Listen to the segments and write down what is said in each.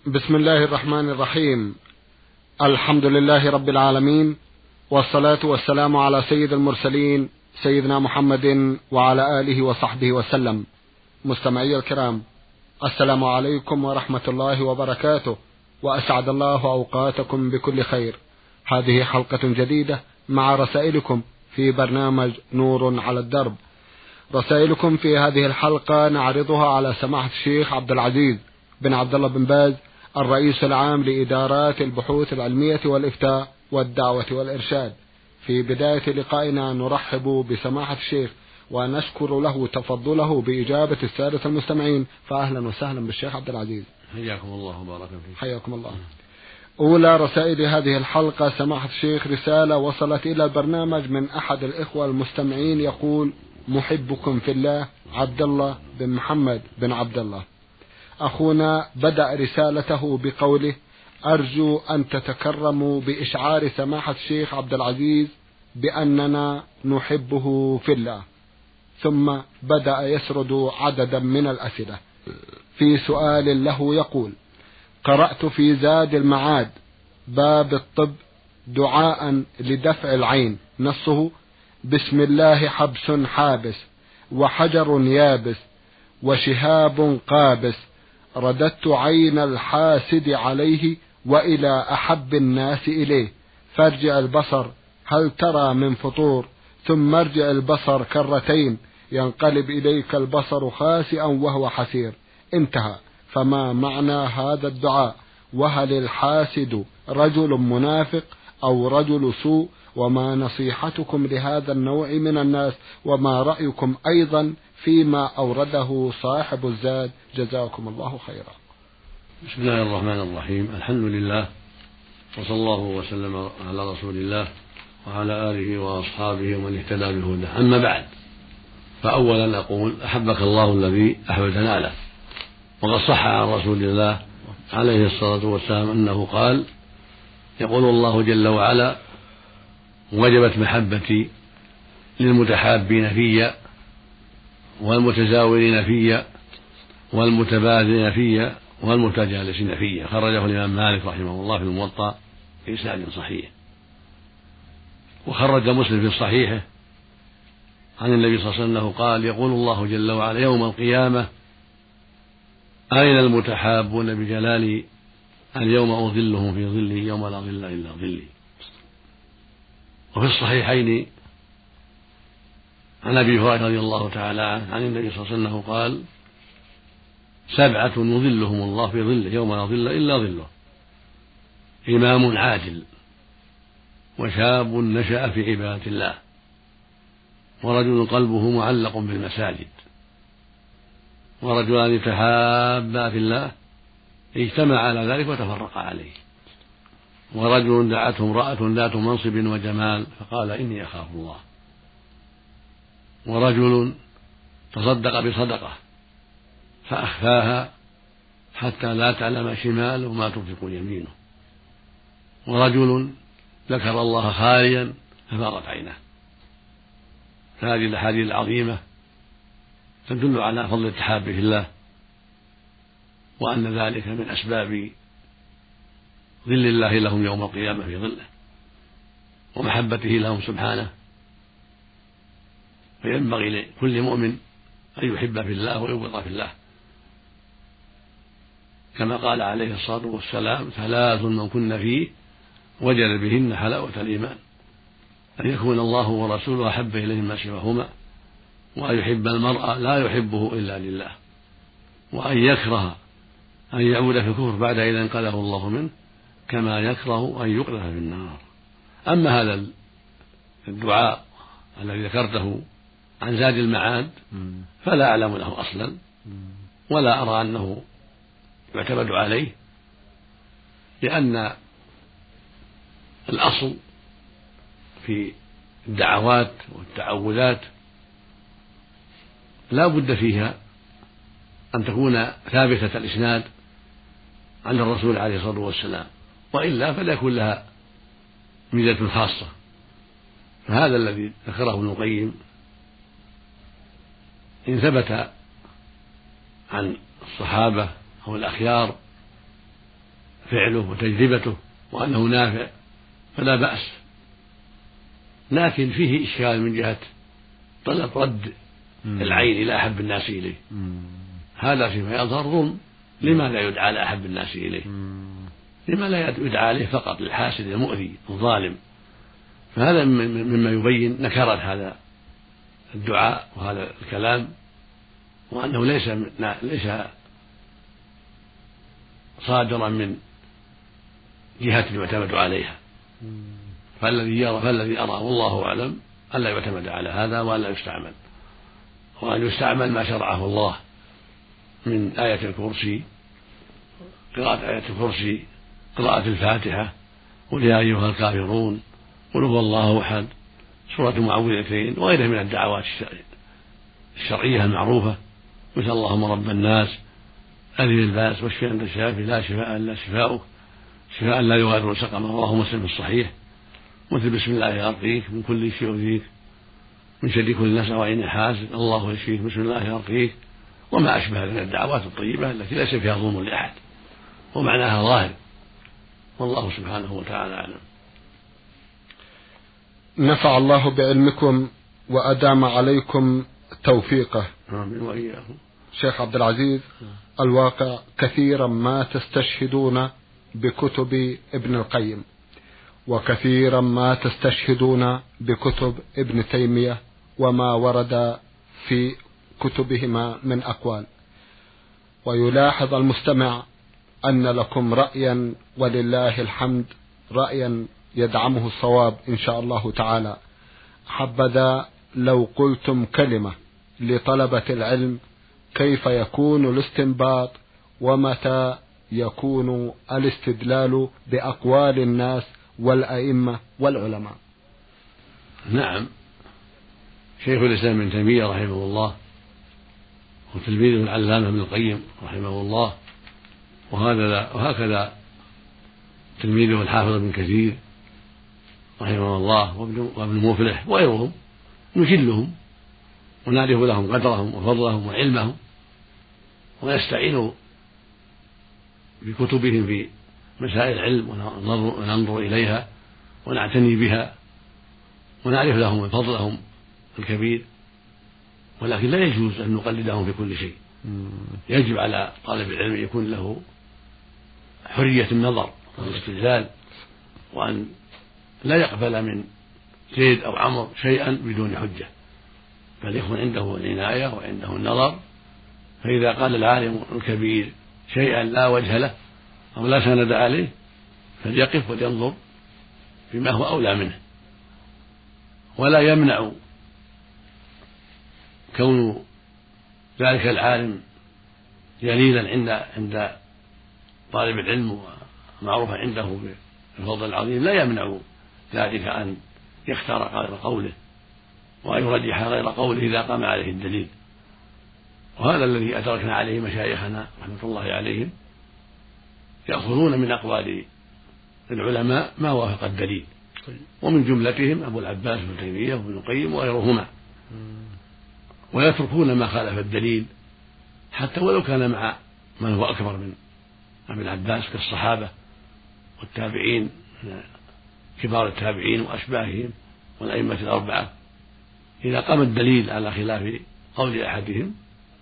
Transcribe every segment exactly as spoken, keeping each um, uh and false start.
بسم الله الرحمن الرحيم. الحمد لله رب العالمين، والصلاة والسلام على سيد المرسلين سيدنا محمد وعلى آله وصحبه وسلم. مستمعي الكرام، السلام عليكم ورحمة الله وبركاته، وأسعد الله أوقاتكم بكل خير. هذه حلقة جديدة مع رسائلكم في برنامج نور على الدرب. رسائلكم في هذه الحلقة نعرضها على سماحة الشيخ عبد العزيز بن عبد الله بن باز، الرئيس العام لإدارات البحوث العلمية والإفتاء والدعوة والإرشاد. في بداية لقائنا نرحب بسماحة الشيخ ونشكر له تفضله بإجابة السادة المستمعين، فأهلا وسهلا بالشيخ عبد العزيز. حياكم الله وبارك فيك. حياكم الله. أولى رسائل هذه الحلقة سماحة الشيخ رسالة وصلت إلى البرنامج من أحد الإخوة المستمعين يقول: محبكم في الله، عبد الله بن محمد بن عبد الله. أخونا بدأ رسالته بقوله: أرجو أن تتكرموا بإشعار سماحة الشيخ عبد العزيز بأننا نحبه في الله. ثم بدأ يسرد عددا من الأسئلة. في سؤال له يقول: قرأت في زاد المعاد باب الطب دعاء لدفع العين، نصه: بسم الله حبس حابس وحجر يابس وشهاب قابس، رددت عين الحاسد عليه وإلى أحب الناس إليه، فارجع البصر هل ترى من فطور، ثم ارجع البصر كرتين ينقلب إليك البصر خاسئا وهو حسير. انتهى. فما معنى هذا الدعاء؟ وهل الحاسد رجل منافق أو رجل سوء؟ وما نصيحتكم لهذا النوع من الناس؟ وما رأيكم أيضا فيما أورده صاحب الزاد؟ جزاكم الله خيرا. بسم الله الرحمن الرحيم. الحمد لله، وصلى الله وسلم على رسول الله وعلى آله وأصحابه ومن اهتدى بهداه. أما بعد، فأولا أقول: أحبك الله الذي أحببتنا له. وقد صح عن رسول الله عليه الصلاة والسلام أنه قال: يقول الله جل وعلا: وجبت محبتي للمتحابين في والمتزاورين في والمتبادلين في والمتجالسين في. خرجه الإمام مالك رحمه الله في الموطأ بإسناد صحيح. وخرج مسلم في صحيحه عن النبي صلى الله عليه وسلم أنه قال: يقول الله جل وعلا يوم القيامة: أين المتحابون بجلالي؟ اليوم أظلهم في ظلي يوم لا ظل إلا ظلي. وفي الصحيحين عن أبي هريرة رضي الله تعالى عنه عن النبي صلى الله عليه وسلم أنه قال: سبعة يظلهم الله في ظله يوم لا ظل إلا ظله: إمام عادل، وشاب نشأ في عبادة الله، ورجل قلبه معلق بالمساجد، ورجلان تحابا في الله اجتمعا على ذلك وتفرقا عليه، ورجل دعته امرأة ذات منصب وجمال فقال: إني أخاف الله، ورجل تصدق بصدقة فأخفاها حتى لا تعلم شماله ما تنفق يمينه، ورجل ذكر الله خاليا ففاضت عينه. فهذه الأحاديث العظيمة تدل على فضل التحاب في الله، وأن ذلك من أسباب ظل الله لهم يوم القيامة في ظله ومحبته لهم سبحانه. فينبغي لكل مؤمن أن يحب في الله ويبغض في الله، كما قال عليه الصلاة والسلام: ثلاث من كن فيه وجد بهن حلاوة الإيمان: أن يكون الله ورسوله أحب إليه ما سواهما، وأن يحب المرء لا يحبه إلا لله، وأن يكره أن يعود في الكفر بعد إذا انقذه الله منه، كما يكره أن يقذف في النار. أما هذا الدعاء الذي ذكرته عن زاد المعاد فلا أعلم له أصلا، ولا أرى أنه يعتمد عليه، لأن الأصل في الدعوات والتعوذات لا بد فيها أن تكون ثابتة الإسناد عن الرسول عليه الصلاة والسلام، وإلا فلا يكون لها ميزة خاصة. فهذا الذي ذكره ابن القيم إن ثبت عن الصحابة أو الأخيار فعله وتجربته وأنه نافع فلا بأس، لكن فيه إشكال من جهة طلب رد العين إلى أحب الناس إليه، هذا فيما يظهر ظلم. لما لا يدعى لأحب الناس إليه؟ لما لا يدعى عليه فقط للحاسد المؤذي الظالم؟ فهذا مما يبين نكرة هذا الدعاء وهذا الكلام، وأنه ليس ليس صادرا من جهة يعتمد عليها. فالذي يرى فالذي أراه والله أعلم ألا يعتمد على هذا وألا يستعمل، وأن يستعمل ما شرعه الله من آية الكرسي، قراءة آية الكرسي، قراءة الفاتحة، قل يا أيها الكافرون، قل هو الله أحد، سورة المعوذتين، وغيرها من الدعوات الشرعية المعروفة، مثل اللهم رب الناس أذهب الباس واشف أنت الشافي لا شفاء إلا شفاؤك شفاء لا يغادر سقما، رواه مسلم في الصحيح، مثل بسم الله أرقيك من كل شيء يؤذيك من شر كل نفس وعين حاسد الله يشفيك بسم الله يرقيك، وما أشبه من الدعوات الطيبة التي ليس فيها ظلم لأحد ومعناها ظاهر، والله سبحانه وتعالى أعلم. نفع الله بعلمكم وأدام عليكم توفيقه. آمين وإياكم. شيخ عبد العزيز، الواقع كثيرا ما تستشهدون بكتب ابن القيم، وكثيرا ما تستشهدون بكتب ابن تيمية وما ورد في كتبهما من أقوال، ويلاحظ المستمع أن لكم رأيا ولله الحمد رأيا يدعمه الصواب إن شاء الله تعالى. حبذا لو قلتم كلمة لطلبة العلم كيف يكون الاستنباط ومتى يكون الاستدلال بأقوال الناس والأئمة والعلماء. نعم، شيخ الإسلام ابن تيمية رحمه الله وتلميذه العلامة ابن القيم رحمه الله، وهذا وهكذا تلميذه الحافظ ابن كثير رحمه الله وابن مفلح وغيرهم، نجلهم ونعرف لهم قدرهم وفضلهم وعلمهم، ونستعين بكتبهم في مسائل العلم وننظر إليها ونعتني بها ونعرف لهم فضلهم الكبير، ولكن لا يجوز أن نقلدهم في كل شيء. يجب على طالب العلم أن يكون له حرية النظر والاستدلال، وأن لا يقبل من زيد أو عمرو شيئا بدون حجة، بل يكون عنده العناية وعنده النظر. فإذا قال العالم الكبير شيئا لا وجه له أو لا سند عليه فليقف ولينظر بما هو أولى منه، ولا يمنع كون ذلك العالم جليلا عند عند طالب العلم ومعروفا عنده بالفضل العظيم، لا يمنع ذلك أن يختار غير قوله وأن يرجح غير قوله إذا قام عليه الدليل. وهذا الذي أدركنا عليه مشايخنا رحمة الله عليهم، يأخذون من أقوال العلماء ما وافق الدليل، ومن جملتهم أبو العباس ابن تيمية وابن القيم وغيرهما، ويتركون ما خالف الدليل حتى ولو كان مع من هو أكبر من أبي العباس كالصحابة والتابعين كبار التابعين وأشباههم والأئمة الأربعة. إذا قام الدليل على خلاف قول أحدهم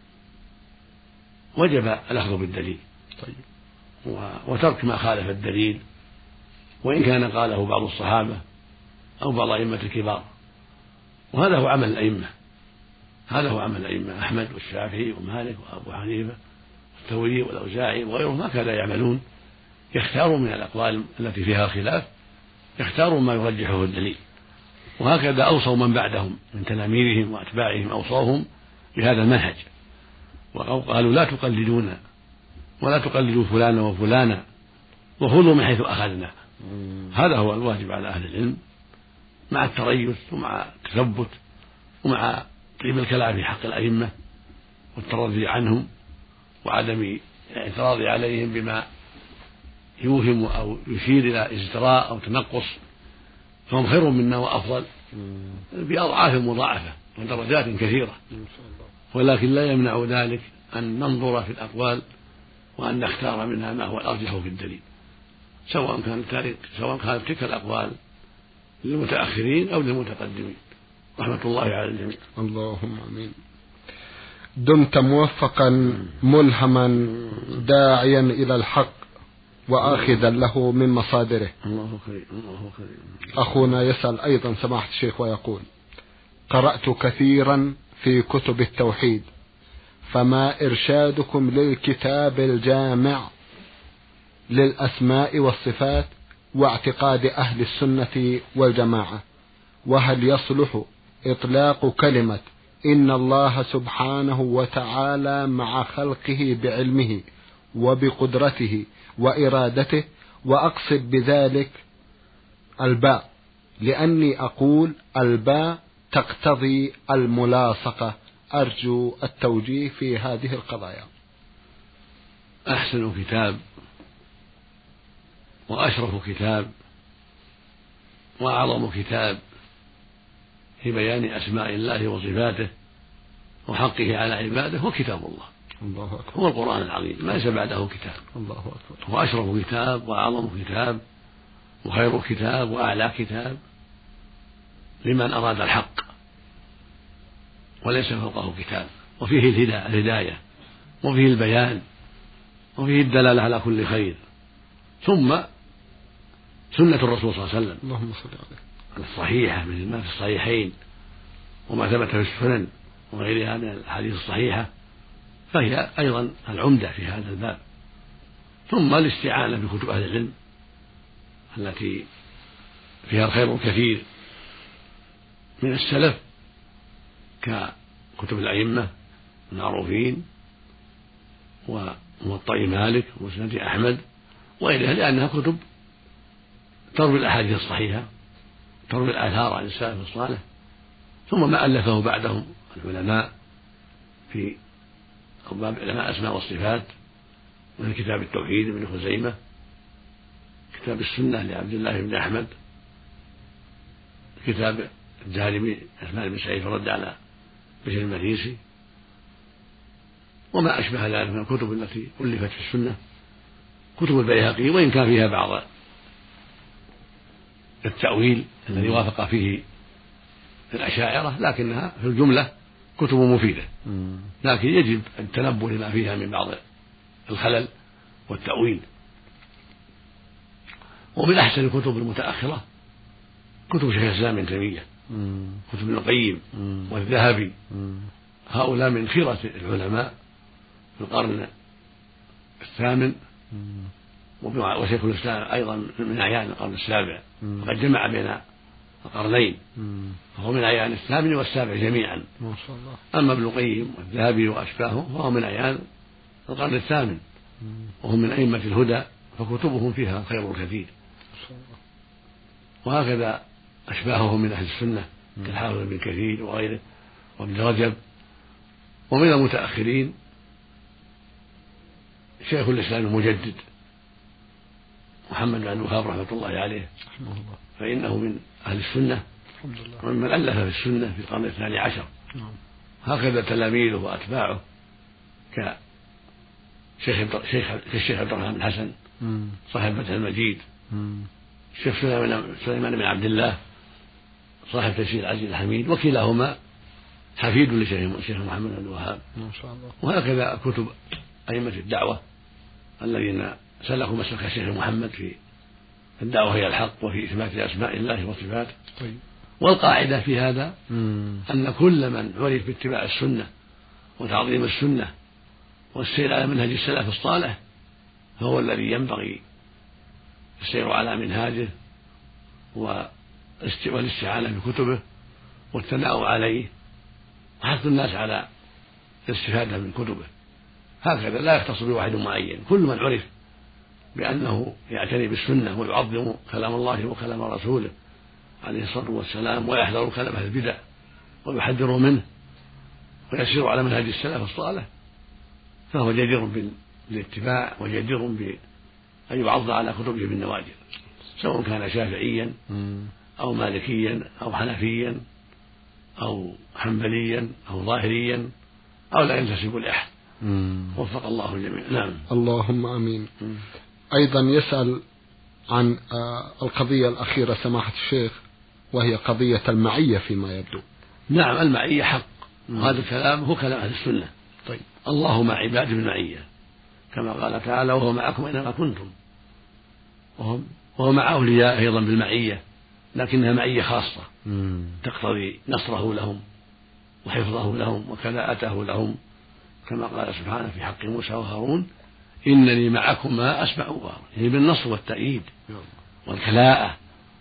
وجب الأخذ بالدليل وترك ما خالف الدليل، وإن كان قاله بعض الصحابة أو بعض أئمة الكبار. وهذا هو عمل الأئمة، هذا هو عمل الأئمة أحمد والشافعي ومالك وأبو حنيفة والثوري والأوزاعي وغيرهم، هكذا يعملون، يختاروا من الأقوال التي فيها خلاف يختاروا ما يرجحه الدليل. وهكذا أوصوا من بعدهم من تلاميذهم وأتباعهم، أوصوهم بهذا المنهج وقالوا لا تقلدونا ولا تقلدوا فلانا وفلانا وخذوا من حيث أخذنا. هذا هو الواجب على أهل العلم، مع التريث ومع التثبت ومع طيب الكلام في حق الأئمة والترضي عنهم وعدم الاعتراض عليهم بما يوهم أو يشير إلى ازدراء أو تنقص، فهم خير منا وأفضل بأضعاف مضاعفة ودرجات كثيرة، ولكن لا يمنع ذلك أن ننظر في الأقوال وأن نختار منها ما هو الأرجح في الدليل. سواء كان تاريخ سواء كانت تلك الأقوال للمتأخرين أو للمتقدمين، رحمة الله على الجميع. اللهم آمين. دمت موفقا ملهما داعيا إلى الحق وآخذا له من مصادره. الله خير الله خير. أخونا يسأل أيضا سماحة الشيخ ويقول: قرأت كثيرا في كتب التوحيد، فما إرشادكم للكتاب الجامع للأسماء والصفات واعتقاد أهل السنة والجماعة؟ وهل يصلح إطلاق كلمة إن الله سبحانه وتعالى مع خلقه بعلمه وبقدرته وإرادته، وأقصد بذلك الباء، لأني أقول الباء تقتضي الملاصقة؟ أرجو التوجيه في هذه القضايا. أحسن كتاب وأشرف كتاب وأعظم كتاب في بيان أسماء الله وصفاته وحقه على عباده هو كتاب الله. الله أكبر. هو القرآن العظيم، ما ليس بعده كتاب. الله أكبر. هو أشرف كتاب وأعظم كتاب وخير كتاب وأعلى كتاب لمن أراد الحق، وليس فوقه كتاب. وفيه الهداية وفيه البيان وفيه الدلالة على كل خير، ثم سنة الرسول صلى الله عليه وسلم اللهم صل عليه الصحيحة مثل ما في الصحيحين وما ثبت في السنن وغيرها من الأحاديث الصحيحة، فهي أيضا العمدة في هذا الباب. ثم الاستعانة بكتب أهل العلم التي فيها الخير الكثير من السلف ككتب الأئمة المعروفين وموطأ مالك ومسند أحمد وغيرها، لأنها كتب تروي الأحاديث الصحيحة، تروي الآثار عن السلف الصالح. ثم ما ألفه بعدهم العلماء في باب علماء أسماء والصفات، من كتاب التوحيد ابن خزيمة، كتاب السنة لعبد الله بن أحمد، كتاب الدارمي عثمان بن سعيد رد على بشر المريسي، وما أشبه ذلك من الكتب التي ألفت في السنة. كتب البيهقي وإن كان فيها بعض التأويل الذي وافق فيه الأشاعرة، لكنها في الجملة كتب مفيدة، لكن يجب التنبه لما فيها من بعض الخلل والتأويل. ومن أحسن الكتب المتأخرة كتب شيخ الإسلام ابن تيمية، كتب ابن القيم والذهبي، هؤلاء من خيرة العلماء في القرن الثامن، وشيخ الإسلام أيضا من أعيان القرن السابع، وقد جمع بين القرنين، فهو من أعيان الثامن والسابع جميعا ما شاء الله. أما ابن القيم والذهبي وأشباهه فهو من أعيان القرن الثامن، وهم من أئمة الهدى، فكتبهم فيها خير كثير. وهكذا أشباههم من أهل السنة كالحافظ بن كثير وغيره وابن رجب. ومن المتأخرين شيخ الإسلام المجدد محمد بن عبد الوهاب رحمة الله عليه، فإنه من أهل السنة ومن ألف في السنة في القرن الثاني عشر. هكذا تلاميذه وأتباعه كشيخ الشيخ عبد الرحمن بن حسن صاحب فتح المجيد، الشيخ سليمان بن عبد الله صاحب تيسير العزيز الحميد، وكلاهما حفيد لشيخ محمد بن عبد الوهاب. وهكذا كتب أئمة الدعوة الذين سلكوا مسلك الشيخ محمد في الدعوة هي الحق وفي إثبات أسماء الله وصفاته. طيب. والقاعدة في هذا مم. أن كل من عرف باتباع السنة وتعظيم السنة والسير على منهج السلف الصالح فهو الذي ينبغي السير على منهاجه والاستعانة بكتبه والثناء عليه وحث الناس على الاستفادة من كتبه. هكذا لا يختص بواحد معين، كل من عرف بأنه يعتني بالسنة ويعظم كلام الله وكلام رسوله عليه الصلاة والسلام ويحذر كلام أهل البدع ويحذر منه ويسير على منهج السلف الصالح فهو جدير بالاتباع وجدير بأن يعض على كتبه بالنواجذ، سواء كان شافعيا أو مالكيا أو حنفيا أو حنبليا أو ظاهريا أو لا ينتسب لأحد. وفق الله الجميع. نعم. اللهم آمين. أيضا يسأل عن القضية الأخيرة سماحة الشيخ، وهي قضية المعية فيما يبدو. نعم، المعية حق، وهذا الكلام هو كلام أهل السنة. طيب. الله مع عباده بالمعية، كما قال تعالى: وهو معكم أينما كنتم. وهو مع أولياء أيضا بالمعية، لكنها معية خاصة مم. تقتضي نصره لهم وحفظه لهم وكلاءته لهم، كما قال سبحانه في حق موسى وهارون: إنني معكما أسمع وأرى، يعني بالنصر والتأييد والكلاءة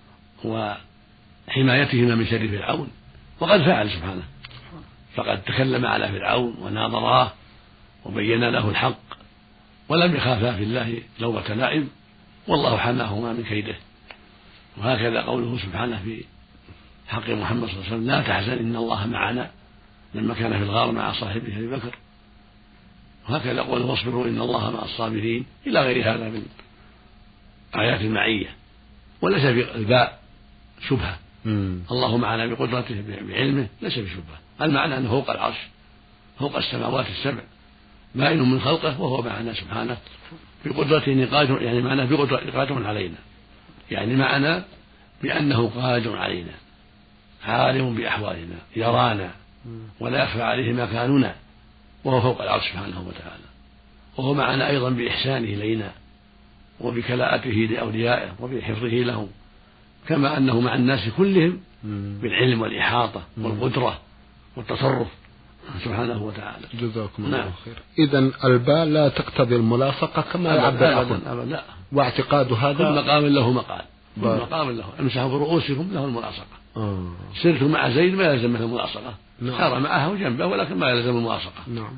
وحمايتهما من شر فرعون. وقد فعل سبحانه، فقد تكلم على فرعون وناظراه وبين له الحق، ولم يخافا في الله لومة لائم، والله حماهما من كيده. وهكذا قوله سبحانه في حق محمد صلى الله عليه وسلم: لا تحزن إن الله معنا، لما كان في الغار مع صاحبه أبي بكر. وهكذا قوله: واصبروا إن الله مع الصابرين، إلى غير هذا من آيات المعية. وليس في الباء شبهة، مم. الله معنا بقدرته بعلمه، ليس بشبهة. المعنى أنه فوق العرش، فوق السماوات السبع، بائن من خلقه، وهو معنا سبحانه بقدرته قادر، يعني معناه بقدرته قادر علينا، يعني معنى بأنه قادر علينا، عالم بأحوالنا، يرانا ولا يخفى عليه مكاننا، وهو فوق العرش سبحانه وتعالى. وهو معنا أيضا بإحسانه إلينا وبكلاءته لأوليائه وبحفظه لهم، كما أنه مع الناس كلهم بالعلم والإحاطة والقدرة والتصرف سبحانه وتعالى. جزاكم الله نعم. خير. إذن الباء لا تقتضي الملاصقة كما يعبر أخونا، لا، واعتقاد هذا كل مقام له مقال، كل مقام له. امسحوا برؤوسكم له الملاصقة. آه. سرت مع زيد ما يلزم منه الملاصقة، نعم. سار معه جنبه ولكن ما يلزم الملاصقة. نعم.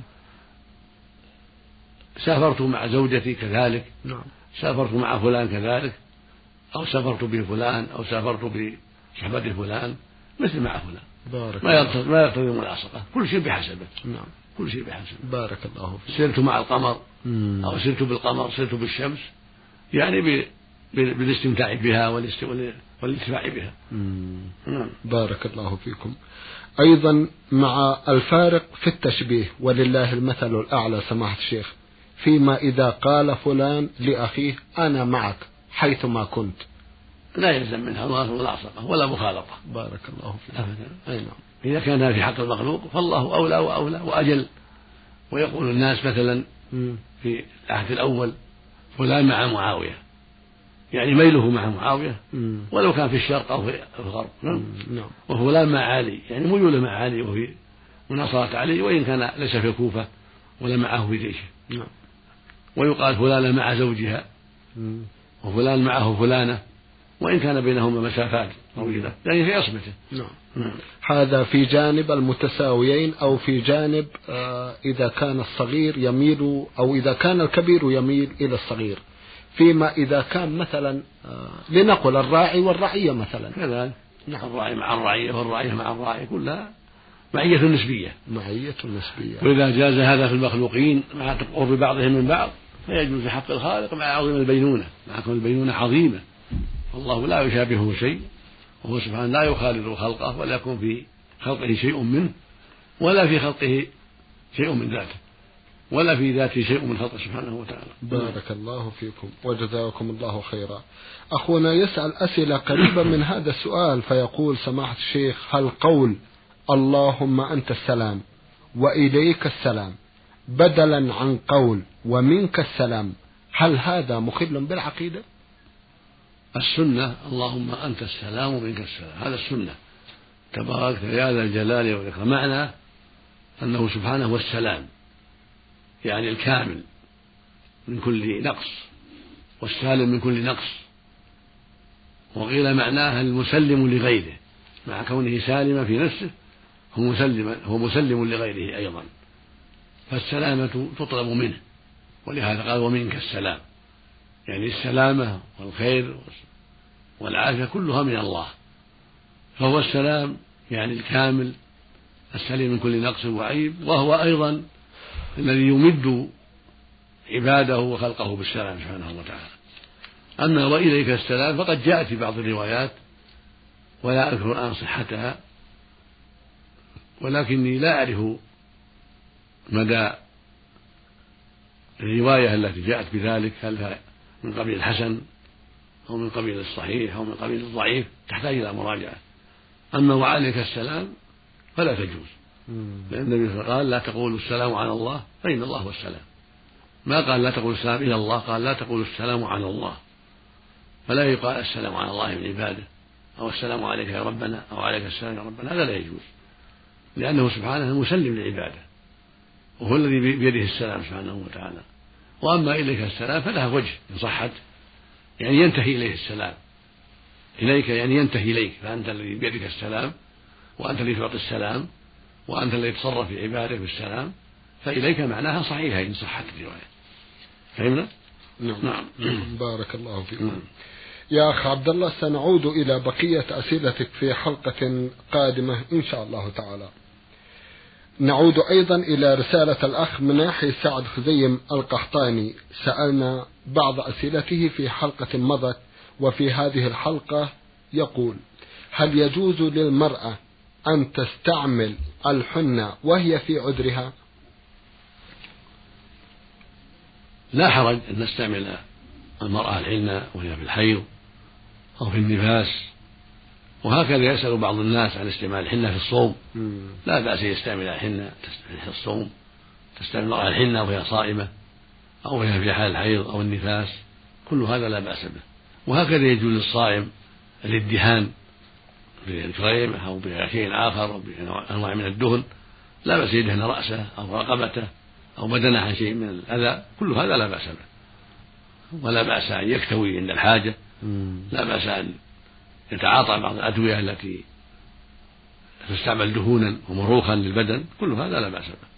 سافرت مع زوجتي كذلك. نعم. سافرت مع فلان كذلك، أو سافرت بفلان، أو سافرت بصحبة فلان، مثل مع فلان. بارك ما يقتضي ما يقتضي الملاصقة، كل شيء بحسبه. نعم. كل شيء بحسبه. بارك الله فيك. سرت مع القمر، مم. أو سرت بالقمر، سرت بالشمس، يعني ب... بالاستمتاع بها والانتفاع بها. نعم. بارك الله فيكم. أيضا مع الفارق في التشبيه، ولله المثل الأعلى سماحة الشيخ، فيما إذا قال فلان لأخيه أنا معك حيثما كنت، لا يلزم منها ملاصقة ولا مخالطة. بارك الله فيك. أي نعم. إذا كان في حق المخلوق فالله أولى وأولى وأجل. ويقول الناس مثلا في العهد الأول فلان مع معاوية، يعني ميله مع معاوية ولو كان في الشرق أو في الغرب. نعم. وفلان مع علي، يعني ميوله مع علي وفي مناصرة علي، وإن كان ليس في الكوفة ولا معه في جيشه. نعم. ويقال فلان مع زوجها، وفلان معه فلانة، وإن كان بينهما مسافات طويلة، يعني في عصمته. نعم. نعم. هذا في جانب المتساويين، أو في جانب آه إذا كان الصغير يميل، أو إذا كان الكبير يميل إلى الصغير. فيما إذا كان مثلا آه لنقل الراعي والرعية مثلا كذلك. نعم. الراعي مع الرعية والرعية مع الراعي، كلها معية نسبية. معية نسبية. وإذا جاز هذا في المخلوقين مع قرب بعضهم من بعض، فيجوز في حق الخالق مع عظيم البينونة، مع كون البينونة عظيمة، والله لا يشابهه شيء، وهو سبحانه لا يخالط خلقه، ولا يكون في خلقه شيء منه، ولا في خلقه شيء من ذاته، ولا في ذاته شيء من خلقه سبحانه وتعالى. بارك الله فيكم وجزاكم الله خيرا. أخونا يسأل أسئلة قريبة من هذا السؤال، فيقول سماحة الشيخ: هل قول اللهم أنت السلام وإليك السلام بدلا عن قول ومنك السلام، هل هذا مخل بالعقيدة؟ السنة اللهم أنت السلام ومنك السلام، هذا السنة تبارك يا ذا الجلال والإكرام، معنى أنه سبحانه هو السلام، يعني الكامل من كل نقص والسالم من كل نقص. وقيل معناها المسلم لغيره، مع كونه سالما في نفسه هو مسلم, هو مسلم لغيره أيضا، فالسلامة تطلب منه، ولهذا قال ومنك السلام، يعني السلامة والخير والعافية كلها من الله، فهو السلام يعني الكامل السليم من كل نقص وعيب، وهو أيضا الذي يمد عباده وخلقه بالسلام سبحانه وتعالى. أما وإليك السلام فقد جاءت في بعض الروايات، ولا أذكر الآن صحتها، ولكني لا أعرف مدى الرواية التي جاءت بذلك، هل من قبيل الحسن أو من قبيل الصحيح أو من قبيل الضعيف تحتاج إلى مراجعة. أما وعليك السلام فلا تجوز، لأن النبي قال لا تقولوا السلام على الله فإن الله هو السلام، ما قال لا تقولوا السلام إلى الله، قال لا تقولوا السلام على الله. فلا يقال السلام على الله من عباده أو السلام عليك يا ربنا أو عليك السلام يا ربنا، هذا لا يجوز، لأنه سبحانه المسلم لعباده وهو الذي بيده السلام سبحانه وتعالى. وأما إليك السلام فلها وجه إن صحت، يعني ينتهي إليه السلام، إليك يعني ينتهي إليك، فأنت الذي بيدك السلام وأنت الذي تعطي السلام وأنت الذي تصرف في عبادك بالسلام، فإليك معناها صحيحة إن صحت الرواية. فهمنا؟ نعم. نعم. بارك الله فيكم. نعم. يا أخ عبد الله، سنعود إلى بقية أسئلتك في حلقة قادمة إن شاء الله تعالى. نعود أيضا إلى رسالة الأخ مناحي سعد خزيم القحطاني، سألنا بعض أسئلته في حلقة مضت، وفي هذه الحلقة يقول: هل يجوز للمرأة أن تستعمل الحنة وهي في عذرها؟ لا حرج أن نستعمل المرأة الحنة وهي في الحيض أو في النفاس، وهكذا يسأل بعض الناس عن استعمال الحنة في الصوم. لا بأس يستعمل الحنة في الصوم، تستعمل المرأة الحنة وهي صائمة أو وهي في حال الحيض أو النفاس، كل هذا لا بأس به. وهكذا يجوز للصائم الادهان بالكريم أو بشيء آخر أو بأنواع من الدهن، لا بأس يدهن رأسه أو رقبته أو بدنه عن شيء من الأذى، كل هذا لا بأس به. ولا بأس أن يكتوي عند الحاجة، لا بأس أن يتعاطى بعض الأدوية التي تستعمل دهونا ومروخا للبدن، كل هذا لا بأس به.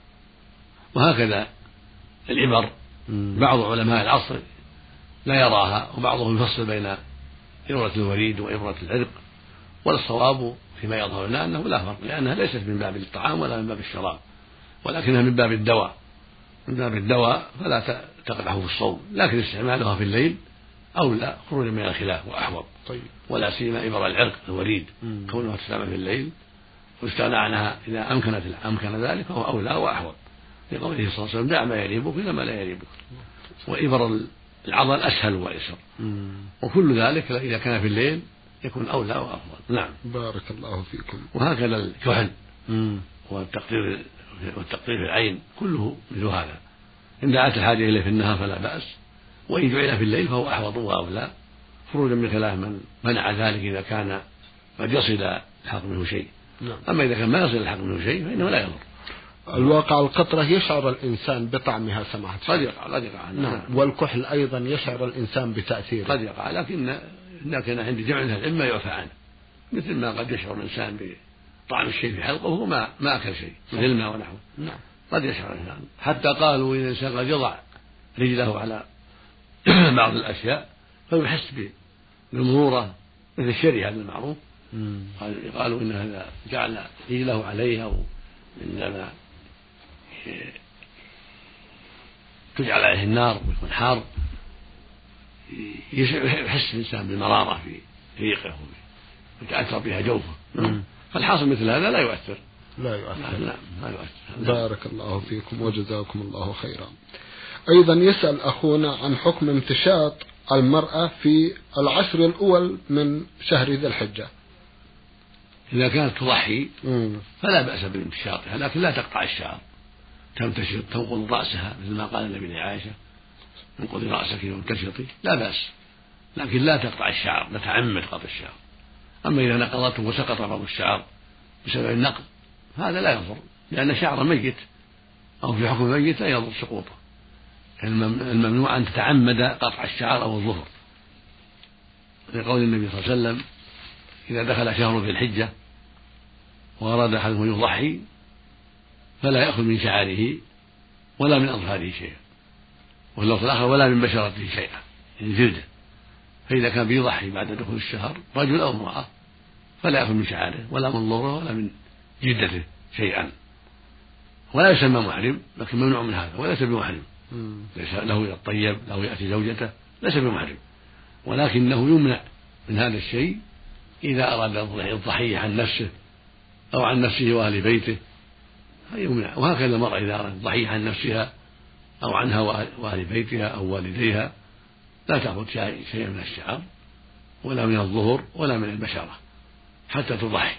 وهكذا الإبر، بعض علماء العصر لا يراها، وبعضهم يفصل بين إبرة الوريد وإبرة العرق، والصواب فيما يظهر لنا أنه لا فرق، لأنها ليست من باب الطعام ولا من باب الشراب، ولكنها من باب الدواء، من باب الدواء فلا تقدح في الصوم، لكن استعمالها في الليل أولى خروجا من الخلاف وأحوط. طيب. ولا سيما إبر العرق الوريد كونها تستعمل في الليل واستغنى عنها إذا أمكنت أمكن ذلك فهو أولى وأحوط، لقوله صلى الله عليه وسلم: دع ما يريبك إلى ما لا يريبك. وإبر العضل أسهل وأيسر، وكل ذلك إذا كان في الليل يكون أولى وأفضل. نعم. بارك الله فيكم. وهكذا الكحل والتقطير والتقطير في العين كله مثل هذا، إن دعت الحاجة إليه في النهار فلا بأس، وإن جعل في الليل فهو أحوط وأولى، خروجا من خلاف من منع ذلك إذا كان قد يصل الحق منه شيء. نعم. أما إذا كان ما يصل الحق منه شيء فإنه لا يضر. الواقع القطرة يشعر الإنسان بطعمها سماحة، قد يقع قد يقع نعم. نعم. والكحل أيضا يشعر الإنسان بتأثيره، قد يقع، لكن لكن عند جمع العلم ما يعفى عنه، مثل ما قد يشعر الإنسان بطعم الشيء في حلقه وهو ما ما أكل شيء مثل الماء ونحوه. نعم. قد يشعر الإنسان، حتى قالوا إن الإنسان قد يضع رجله على بعض الأشياء فيحس بالمرورة مثل الشري هذا المعروف. قالوا إن هذا جعل رجله عليها إنما تجعل عليه النار ويكون حار، يحس الإنسان بالمرارة في ريقه ويتأثر بها جوفه. فالحاصل مثل هذا لا يؤثر لا يؤثر لا ما يؤثر. بارك الله فيكم وجزاكم الله خيرا. أيضا يسأل أخونا عن حكم امتشاط المرأة في العشر الأول من شهر ذي الحجة. إذا كانت تضحي فلا بأس بامتشاطها، لكن لا تقطع الشعر، تمتشط تنقض رأسها مثل ما قال النبي لعائشة: انقضي رأسك وامتشطي، لا بأس، لكن لا تقطع الشعر، لا تعمد قطع الشعر. أما إذا نقضته وسقط بعض الشعر بسبب النقض هذا لا يضر، لأن شعر ميت أو في حكم ميت لا يضر سقوطه. الممنوع أن تتعمد قطع الشعر أو الظهر، لقول النبي صلى الله عليه وسلم: إذا دخل شهر ذي الحجة وأراد أحدهم يضحي فلا يأخذ من شعره ولا من أظفاره شيئا، وفي اللفظ الآخر: ولا من بشرته شيئا، يعني جلده. فإذا كان بيضحي بعد دخول الشهر رجل أو امرأة فلا يأخذ من شعره ولا من ظهره ولا من جلدته شيئا، ولا يسمى محرم، لكن ممنوع من هذا، وليس بمحرم، ليس له يطيب له يأتي زوجته، ليس بمحرم، ولكنه يمنع من هذا الشيء إذا أراد الضحية عن نفسه أو عن نفسه وأهل بيته يمنع. وهكذا المرأة إذا أراد الضحية عن نفسها أو عنها وأهل بيتها أو والديها لا تأخذ شيئا من الشعر ولا من الظهر ولا من البشرة حتى تضحي.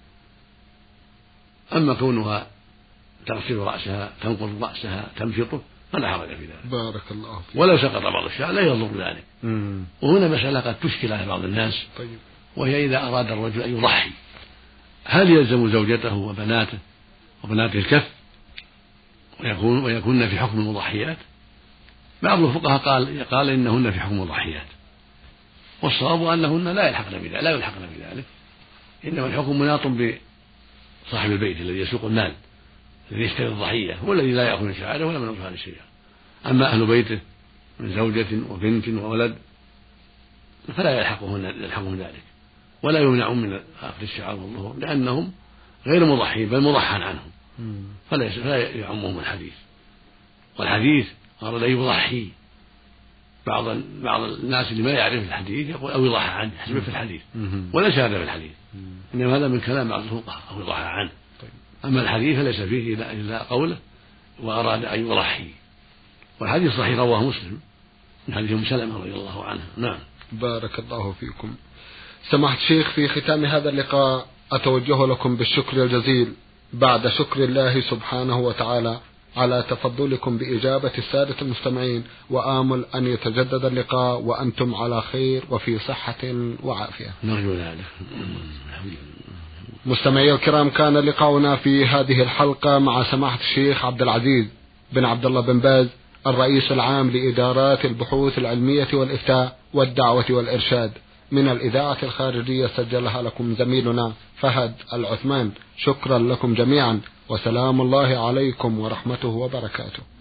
أما كونها تغسل رأسها تنقض رأسها تمشطه فلا حرج في ذلك. بارك الله فيك. ولو سقط بعض الشعر لا يضر ذلك. مم. وهنا مسألة قد تشكل على بعض الناس. طيب. وهي إذا أراد الرجل أن يضحي هل يلزم زوجته وبناته وبنات الكف ويكون ويكون في حكم المضحيات؟ بعض الفقهاء قال قال إنهن في حكم المضحيات، والصواب أنهن لا يلحقن بذلك لا يلحقن بذلك إنما الحكم مناط بصاحب البيت الذي يسوق المال الذي يشتري الضحية والذي لا يأخذ من شعاره ولا من أطفال الشجار. أما أهل بيته من زوجة وبنت وولد فلا يلحقهم يلحقهم ذلك ولا يمنعون من أخذ الشعار والظهور لأنهم غير مضحين بل مضحى عنهم، فلا يعمهم الحديث. والحديث قال لا يضحي. بعض بعض الناس اللي ما يعرف الحديث يقول أو يضحى عنه حسب في الحديث وليس هذا في الحديث، إنما هذا من كلام بعض الفقهاء أو يضحى عنه. أما الحديث فليس فيه إلا قوله وأراد أن يضحي. والحديث صحيح رواه مسلم من حديث أم سلمة رضي الله عنها. نعم. بارك الله فيكم. سماحة الشيخ، في ختام هذا اللقاء أتوجه لكم بالشكر الجزيل بعد شكر الله سبحانه وتعالى على تفضلكم بإجابة السادة المستمعين، وآمل أن يتجدد اللقاء وأنتم على خير وفي صحة وعافية. نرجو ذلك. مستمعي الكرام، كان لقاؤنا في هذه الحلقة مع سماحة الشيخ عبد العزيز بن عبد الله بن باز الرئيس العام لإدارات البحوث العلمية والإفتاء والدعوة والإرشاد من الإذاعة الخارجية، سجلها لكم زميلنا فهد العثمان. شكرا لكم جميعا، وسلام الله عليكم ورحمته وبركاته.